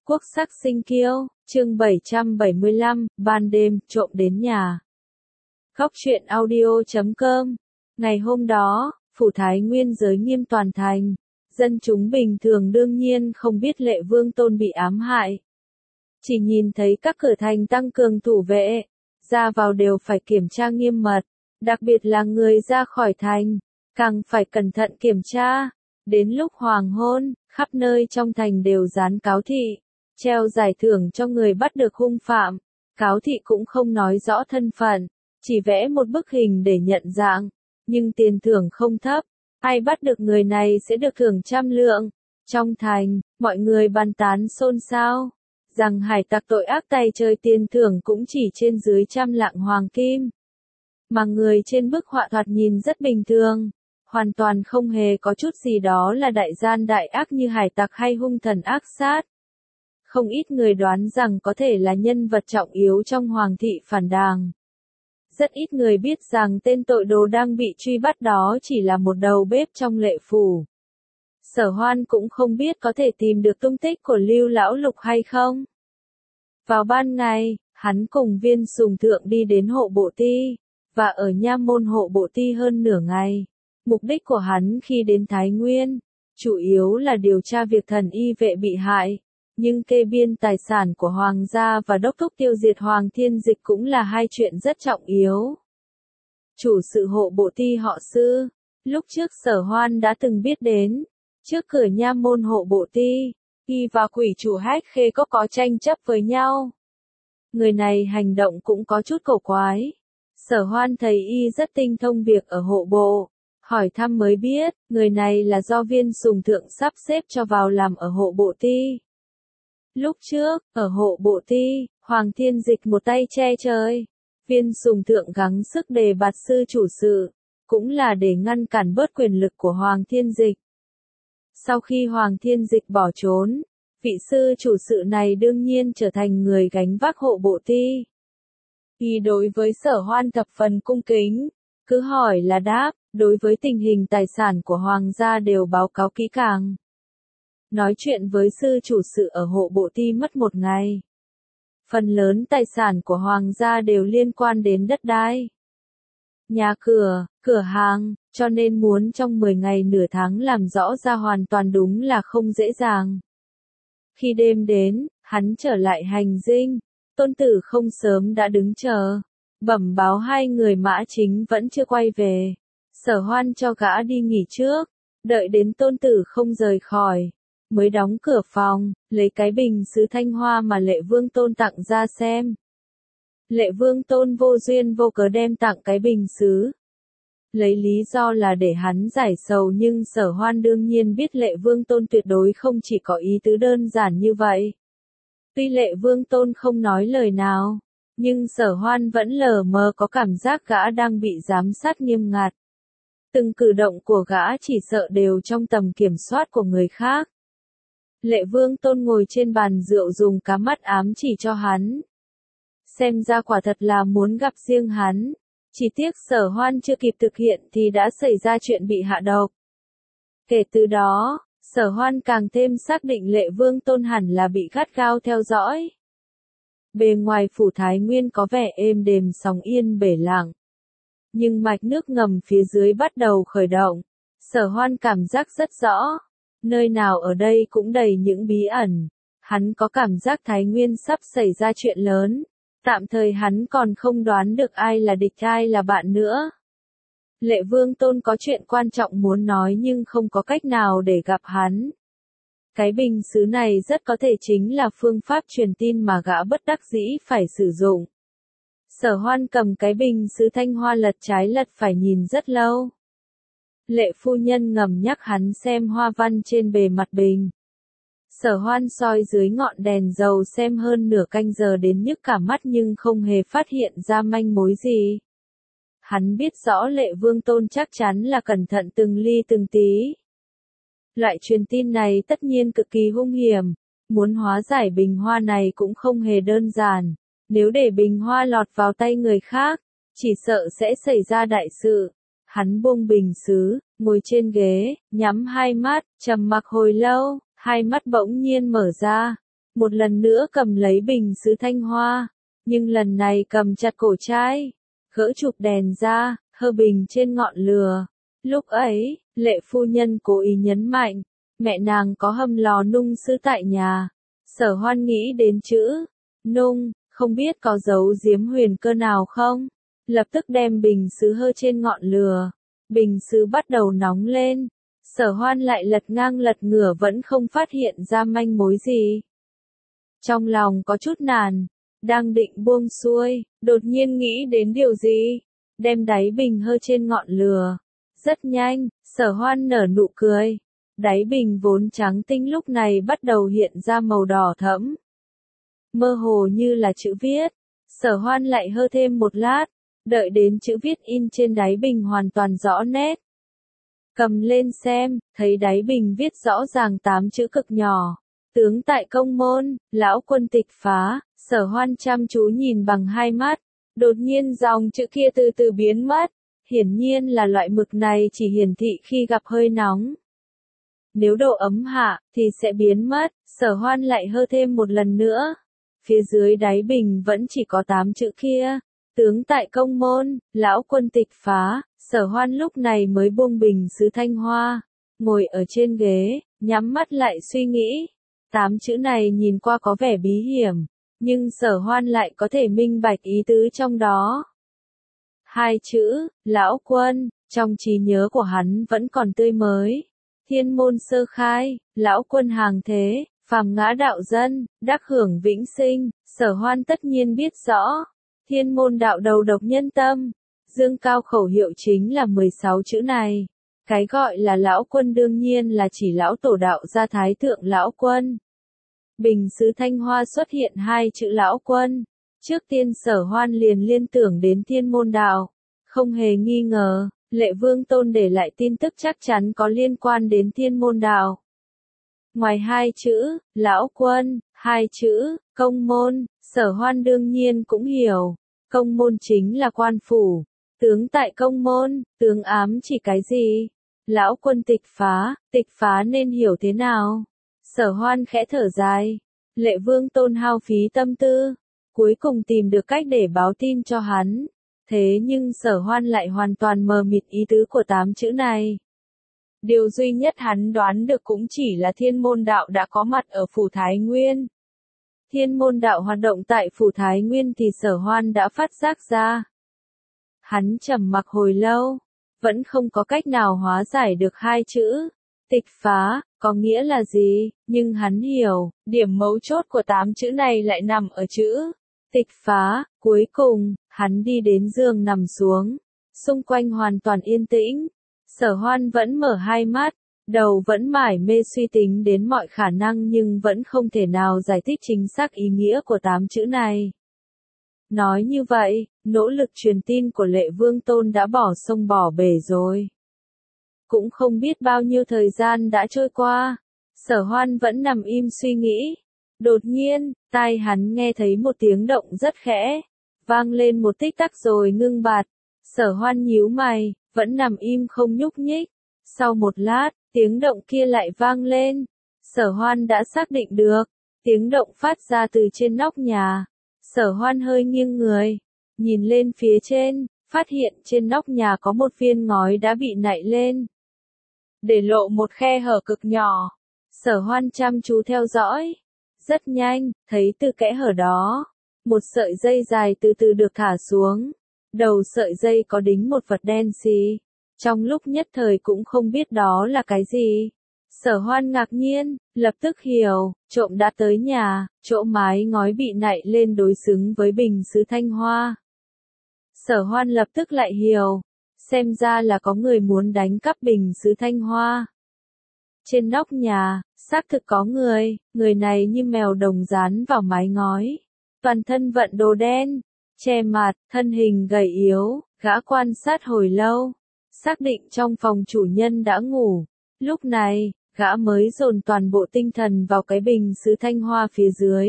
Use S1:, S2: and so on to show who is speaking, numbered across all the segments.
S1: Quốc sắc sinh kiêu, chương 775, ban đêm, trộm đến nhà. Góc truyện audio.com. Ngày hôm đó, phủ Thái Nguyên giới nghiêm toàn thành. Dân chúng bình thường đương nhiên không biết Lệ Vương Tôn bị ám hại. Chỉ nhìn thấy các cửa thành tăng cường thủ vệ, ra vào đều phải kiểm tra nghiêm mật, đặc biệt là người ra khỏi thành, càng phải cẩn thận kiểm tra. Đến lúc hoàng hôn, khắp nơi trong thành đều dán cáo thị, treo giải thưởng cho người bắt được hung phạm. Cáo thị cũng không nói rõ thân phận, chỉ vẽ một bức hình để nhận dạng, nhưng tiền thưởng không thấp, ai bắt được người này sẽ được thưởng 100 lượng. Trong thành, mọi người bàn tán xôn xao, rằng hải tặc tội ác tay chơi tiền thưởng cũng chỉ trên dưới 100 lạng hoàng kim. Mà người trên bức họa thoạt nhìn rất bình thường, hoàn toàn không hề có chút gì đó là đại gian đại ác như hải tặc hay hung thần ác sát. Không ít người đoán rằng có thể là nhân vật trọng yếu trong hoàng thị phản đàng. Rất ít người biết rằng tên tội đồ đang bị truy bắt đó chỉ là một đầu bếp trong Lệ phủ. Sở Hoan cũng không biết có thể tìm được tung tích của Lưu Lão Lục hay không. Vào ban ngày, hắn cùng Viên Sùng Thượng đi đến hộ bộ ti, và ở nha môn hộ bộ ti hơn nửa ngày. Mục đích của hắn khi đến Thái Nguyên, chủ yếu là điều tra việc thần y vệ bị hại, nhưng kê biên tài sản của Hoàng gia và đốc thúc tiêu diệt Hoàng Thiên Dịch cũng là hai chuyện rất trọng yếu. Chủ sự hộ bộ ti họ Sư, lúc trước Sở Hoan đã từng biết đến, trước cửa nha môn hộ bộ ti, y và quỷ chủ Hách Khê có tranh chấp với nhau. Người này hành động cũng có chút cổ quái. Sở Hoan thấy y rất tinh thông việc ở hộ bộ, hỏi thăm mới biết, người này là do Viên Sùng Thượng sắp xếp cho vào làm ở hộ bộ ti. Lúc trước, ở hộ bộ ti, Hoàng Thiên Dịch một tay che trời, Viên Sùng Thượng gắng sức đề bạt sư chủ sự, cũng là để ngăn cản bớt quyền lực của Hoàng Thiên Dịch. Sau khi Hoàng Thiên Dịch bỏ trốn, vị sư chủ sự này đương nhiên trở thành người gánh vác hộ bộ ti. Y đối với Sở Hoan thập phần cung kính, cứ hỏi là đáp, đối với tình hình tài sản của Hoàng gia đều báo cáo kỹ càng. Nói chuyện với sư chủ sự ở hộ bộ ti mất một ngày. Phần lớn tài sản của Hoàng gia đều liên quan đến đất đai, nhà cửa, cửa hàng, cho nên muốn trong 10 ngày nửa tháng làm rõ ra hoàn toàn đúng là không dễ dàng. Khi đêm đến, hắn trở lại hành dinh, Tôn Tử không sớm đã đứng chờ, bẩm báo hai người Mã Chính vẫn chưa quay về. Sở Hoan cho gã đi nghỉ trước, đợi đến Tôn Tử không rời khỏi, mới đóng cửa phòng, lấy cái bình sứ thanh hoa mà Lệ Vương Tôn tặng ra xem. Lệ Vương Tôn vô duyên vô cớ đem tặng cái bình sứ, lấy lý do là để hắn giải sầu, nhưng Sở Hoan đương nhiên biết Lệ Vương Tôn tuyệt đối không chỉ có ý tứ đơn giản như vậy. Tuy Lệ Vương Tôn không nói lời nào, nhưng Sở Hoan vẫn lờ mờ có cảm giác gã đang bị giám sát nghiêm ngặt. Từng cử động của gã chỉ sợ đều trong tầm kiểm soát của người khác. Lệ Vương Tôn ngồi trên bàn rượu dùng cá mắt ám chỉ cho hắn. Xem ra quả thật là muốn gặp riêng hắn. Chỉ tiếc Sở Hoan chưa kịp thực hiện thì đã xảy ra chuyện bị hạ độc. Kể từ đó, Sở Hoan càng thêm xác định Lệ Vương Tôn hẳn là bị gắt gao theo dõi. Bề ngoài phủ Thái Nguyên có vẻ êm đềm sóng yên bể lặng, nhưng mạch nước ngầm phía dưới bắt đầu khởi động. Sở Hoan cảm giác rất rõ, nơi nào ở đây cũng đầy những bí ẩn. Hắn có cảm giác Thái Nguyên sắp xảy ra chuyện lớn. Tạm thời hắn còn không đoán được ai là địch ai là bạn nữa. Lệ Vương Tôn có chuyện quan trọng muốn nói nhưng không có cách nào để gặp hắn. Cái bình sứ này rất có thể chính là phương pháp truyền tin mà gã bất đắc dĩ phải sử dụng. Sở Hoan cầm cái bình sứ thanh hoa lật trái lật phải nhìn rất lâu. Lệ phu nhân ngầm nhắc hắn xem hoa văn trên bề mặt bình. Sở Hoan soi dưới ngọn đèn dầu xem hơn nửa canh giờ đến nhức cả mắt nhưng không hề phát hiện ra manh mối gì. Hắn biết rõ Lệ Vương Tôn chắc chắn là cẩn thận từng ly từng tí. Loại truyền tin này tất nhiên cực kỳ hung hiểm, muốn hóa giải bình hoa này cũng không hề đơn giản. Nếu để bình hoa lọt vào tay người khác, chỉ sợ sẽ xảy ra đại sự. Hắn buông bình sứ, ngồi trên ghế, nhắm hai mắt, trầm mặc hồi lâu. Hai mắt bỗng nhiên mở ra, một lần nữa cầm lấy bình sứ thanh hoa, nhưng lần này cầm chặt cổ chai, gỡ chụp đèn ra, hơ bình trên ngọn lửa. Lúc ấy, Lệ phu nhân cố ý nhấn mạnh, mẹ nàng có hâm lò nung sứ tại nhà. Sở Hoan nghĩ đến chữ nung, không biết có dấu giếm huyền cơ nào không? Lập tức đem bình sứ hơ trên ngọn lửa. Bình sứ bắt đầu nóng lên. Sở Hoan lại lật ngang lật ngửa vẫn không phát hiện ra manh mối gì. Trong lòng có chút nản, đang định buông xuôi, đột nhiên nghĩ đến điều gì, đem đáy bình hơ trên ngọn lửa. Rất nhanh, Sở Hoan nở nụ cười. Đáy bình vốn trắng tinh lúc này bắt đầu hiện ra màu đỏ thẫm. Mơ hồ như là chữ viết. Sở Hoan lại hơ thêm một lát, đợi đến chữ viết in trên đáy bình hoàn toàn rõ nét. Cầm lên xem, thấy đáy bình viết rõ ràng 8 chữ cực nhỏ. Tướng tại công môn, lão quân tịch phá. Sở Hoan chăm chú nhìn bằng hai mắt. Đột nhiên dòng chữ kia từ từ biến mất. Hiển nhiên là loại mực này chỉ hiển thị khi gặp hơi nóng. Nếu độ ấm hạ, thì sẽ biến mất. Sở Hoan lại hơ thêm một lần nữa. Phía dưới đáy bình vẫn chỉ có 8 chữ kia. Tướng tại công môn, lão quân tịch phá. Sở Hoan lúc này mới buông bình sứ thanh hoa. Ngồi ở trên ghế, nhắm mắt lại suy nghĩ. 8 chữ này nhìn qua có vẻ bí hiểm. Nhưng Sở Hoan lại có thể minh bạch ý tứ trong đó. Hai chữ, lão quân, trong trí nhớ của hắn vẫn còn tươi mới. Thiên môn sơ khai, lão quân hàng thế, phàm ngã đạo dân, đắc hưởng vĩnh sinh. Sở Hoan tất nhiên biết rõ. Thiên môn đạo đầu độc nhân tâm. Dương cao khẩu hiệu chính là 16 chữ này. Cái gọi là lão quân đương nhiên là chỉ lão tổ đạo gia thái thượng lão quân. Bình sứ thanh hoa xuất hiện hai chữ lão quân. Trước tiên Sở Hoan liền liên tưởng đến thiên môn đạo. Không hề nghi ngờ, Lệ Vương Tôn để lại tin tức chắc chắn có liên quan đến thiên môn đạo. Ngoài hai chữ, lão quân, hai chữ, công môn, Sở Hoan đương nhiên cũng hiểu. Công môn chính là quan phủ. Tướng tại công môn, tướng ám chỉ cái gì? Lão quân tịch phá nên hiểu thế nào? Sở Hoan khẽ thở dài. Lệ Vương Tôn hao phí tâm tư, cuối cùng tìm được cách để báo tin cho hắn. Thế nhưng Sở Hoan lại hoàn toàn mờ mịt ý tứ của 8 chữ này. Điều duy nhất hắn đoán được cũng chỉ là thiên môn đạo đã có mặt ở phủ Thái Nguyên. Thiên môn đạo hoạt động tại phủ Thái Nguyên thì Sở Hoan đã phát giác ra. Hắn trầm mặc hồi lâu, vẫn không có cách nào hóa giải được hai chữ. Tịch phá, có nghĩa là gì, nhưng hắn hiểu, điểm mấu chốt của 8 chữ này lại nằm ở chữ tịch phá. Cuối cùng, hắn đi đến giường nằm xuống. Xung quanh hoàn toàn yên tĩnh. Sở Hoan vẫn mở hai mắt, đầu vẫn mải mê suy tính đến mọi khả năng nhưng vẫn không thể nào giải thích chính xác ý nghĩa của 8 chữ này. Nói như vậy, nỗ lực truyền tin của Lệ Vương Tôn đã bỏ sông bỏ bể rồi. Cũng không biết bao nhiêu thời gian đã trôi qua. Sở Hoan vẫn nằm im suy nghĩ. Đột nhiên, tai hắn nghe thấy một tiếng động rất khẽ. Vang lên một tích tắc rồi ngưng bặt. Sở Hoan nhíu mày, vẫn nằm im không nhúc nhích. Sau một lát, tiếng động kia lại vang lên. Sở Hoan đã xác định được. Tiếng động phát ra từ trên nóc nhà. Sở Hoan hơi nghiêng người. Nhìn lên phía trên, phát hiện trên nóc nhà có một viên ngói đã bị nạy lên. Để lộ một khe hở cực nhỏ. Sở Hoan chăm chú theo dõi. Rất nhanh, thấy từ kẽ hở đó, một sợi dây dài từ từ được thả xuống. Đầu sợi dây có đính một vật đen xì. Trong lúc nhất thời cũng không biết đó là cái gì. Sở Hoan ngạc nhiên, lập tức hiểu, trộm đã tới nhà, chỗ mái ngói bị nạy lên đối xứng với bình sứ thanh hoa. Sở Hoan lập tức lại hiểu, xem ra là có người muốn đánh cắp bình sứ thanh hoa. Trên nóc nhà, xác thực có người này như mèo đồng dán vào mái ngói. Toàn thân vận đồ đen, che mặt, thân hình gầy yếu, gã quan sát hồi lâu. Xác định trong phòng chủ nhân đã ngủ. Lúc này, gã mới dồn toàn bộ tinh thần vào cái bình sứ thanh hoa phía dưới.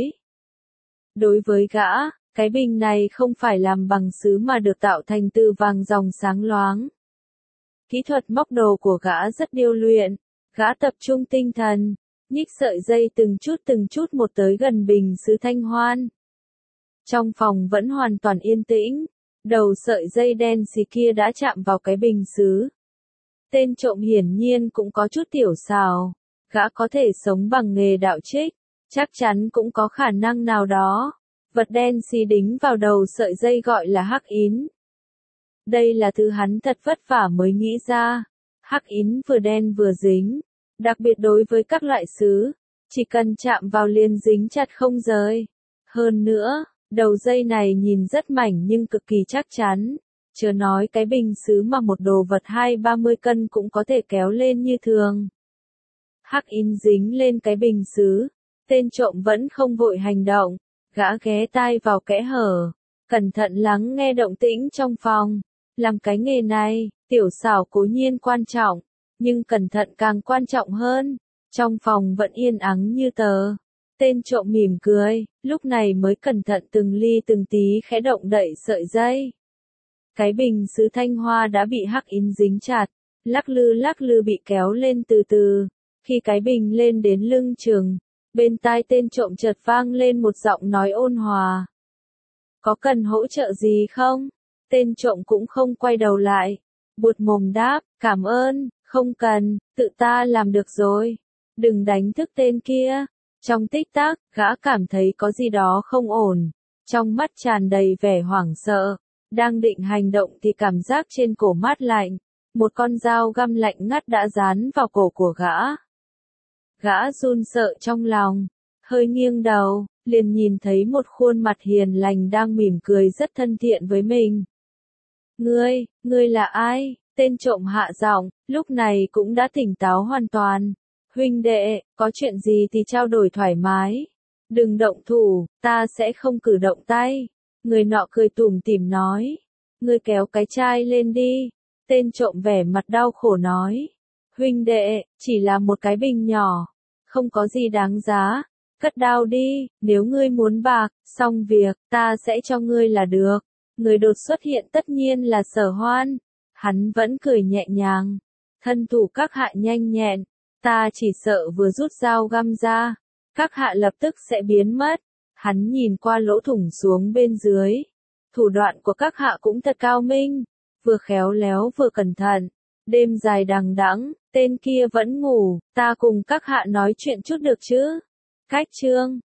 S1: Đối với gã, cái bình này không phải làm bằng sứ mà được tạo thành từ vàng ròng sáng loáng. Kỹ thuật móc đồ của gã rất điêu luyện. Gã tập trung tinh thần, nhích sợi dây từng chút một tới gần bình sứ thanh hoan. Trong phòng vẫn hoàn toàn yên tĩnh, đầu sợi dây đen xì kia đã chạm vào cái bình sứ. Tên trộm hiển nhiên cũng có chút tiểu xào, gã có thể sống bằng nghề đạo trích, chắc chắn cũng có khả năng nào đó. Vật đen xì đính vào đầu sợi dây gọi là hắc ín. Đây là thứ hắn thật vất vả mới nghĩ ra. Hắc ín vừa đen vừa dính, đặc biệt đối với các loại sứ, chỉ cần chạm vào liền dính chặt không rời. Hơn nữa, đầu dây này nhìn rất mảnh nhưng cực kỳ chắc chắn, chớ nói cái bình sứ mà một đồ vật 20-30 cân cũng có thể kéo lên như thường. Hắc ín dính lên cái bình sứ, tên trộm vẫn không vội hành động, gã ghé tai vào kẽ hở, cẩn thận lắng nghe động tĩnh trong phòng. Làm cái nghề này, tiểu xảo cố nhiên quan trọng, nhưng cẩn thận càng quan trọng hơn. Trong phòng vẫn yên ắng như tờ. Tên trộm mỉm cười, lúc này mới cẩn thận từng ly từng tí khẽ động đậy sợi dây. Cái bình sứ thanh hoa đã bị hắc ín dính chặt, lắc lư bị kéo lên từ từ. Khi cái bình lên đến lưng chừng, bên tai tên trộm chợt vang lên một giọng nói ôn hòa. Có cần hỗ trợ gì không? Tên trộm cũng không quay đầu lại. Buột mồm đáp, cảm ơn, không cần, tự ta làm được rồi. Đừng đánh thức tên kia. Trong tích tắc, gã cảm thấy có gì đó không ổn. Trong mắt tràn đầy vẻ hoảng sợ. Đang định hành động thì cảm giác trên cổ mát lạnh. Một con dao găm lạnh ngắt đã dán vào cổ của gã. Gã run sợ trong lòng. Hơi nghiêng đầu, liền nhìn thấy một khuôn mặt hiền lành đang mỉm cười rất thân thiện với mình. Ngươi là ai? Tên trộm hạ giọng, lúc này cũng đã tỉnh táo hoàn toàn. Huynh đệ, có chuyện gì thì trao đổi thoải mái. Đừng động thủ, ta sẽ không cử động tay. Người nọ cười tủm tỉm nói. Ngươi kéo cái chai lên đi. Tên trộm vẻ mặt đau khổ nói. Huynh đệ, chỉ là một cái bình nhỏ. Không có gì đáng giá. Cất đao đi, nếu ngươi muốn bạc, xong việc, ta sẽ cho ngươi là được. Người đột xuất hiện tất nhiên là Sở Hoan. Hắn vẫn cười nhẹ nhàng. Thân thủ các hạ nhanh nhẹn. Ta chỉ sợ vừa rút dao găm ra, các hạ lập tức sẽ biến mất. Hắn nhìn qua lỗ thủng xuống bên dưới. Thủ đoạn của các hạ cũng thật cao minh. Vừa khéo léo vừa cẩn thận. Đêm dài đằng đẵng, tên kia vẫn ngủ. Ta cùng các hạ nói chuyện chút được chứ? Cách chương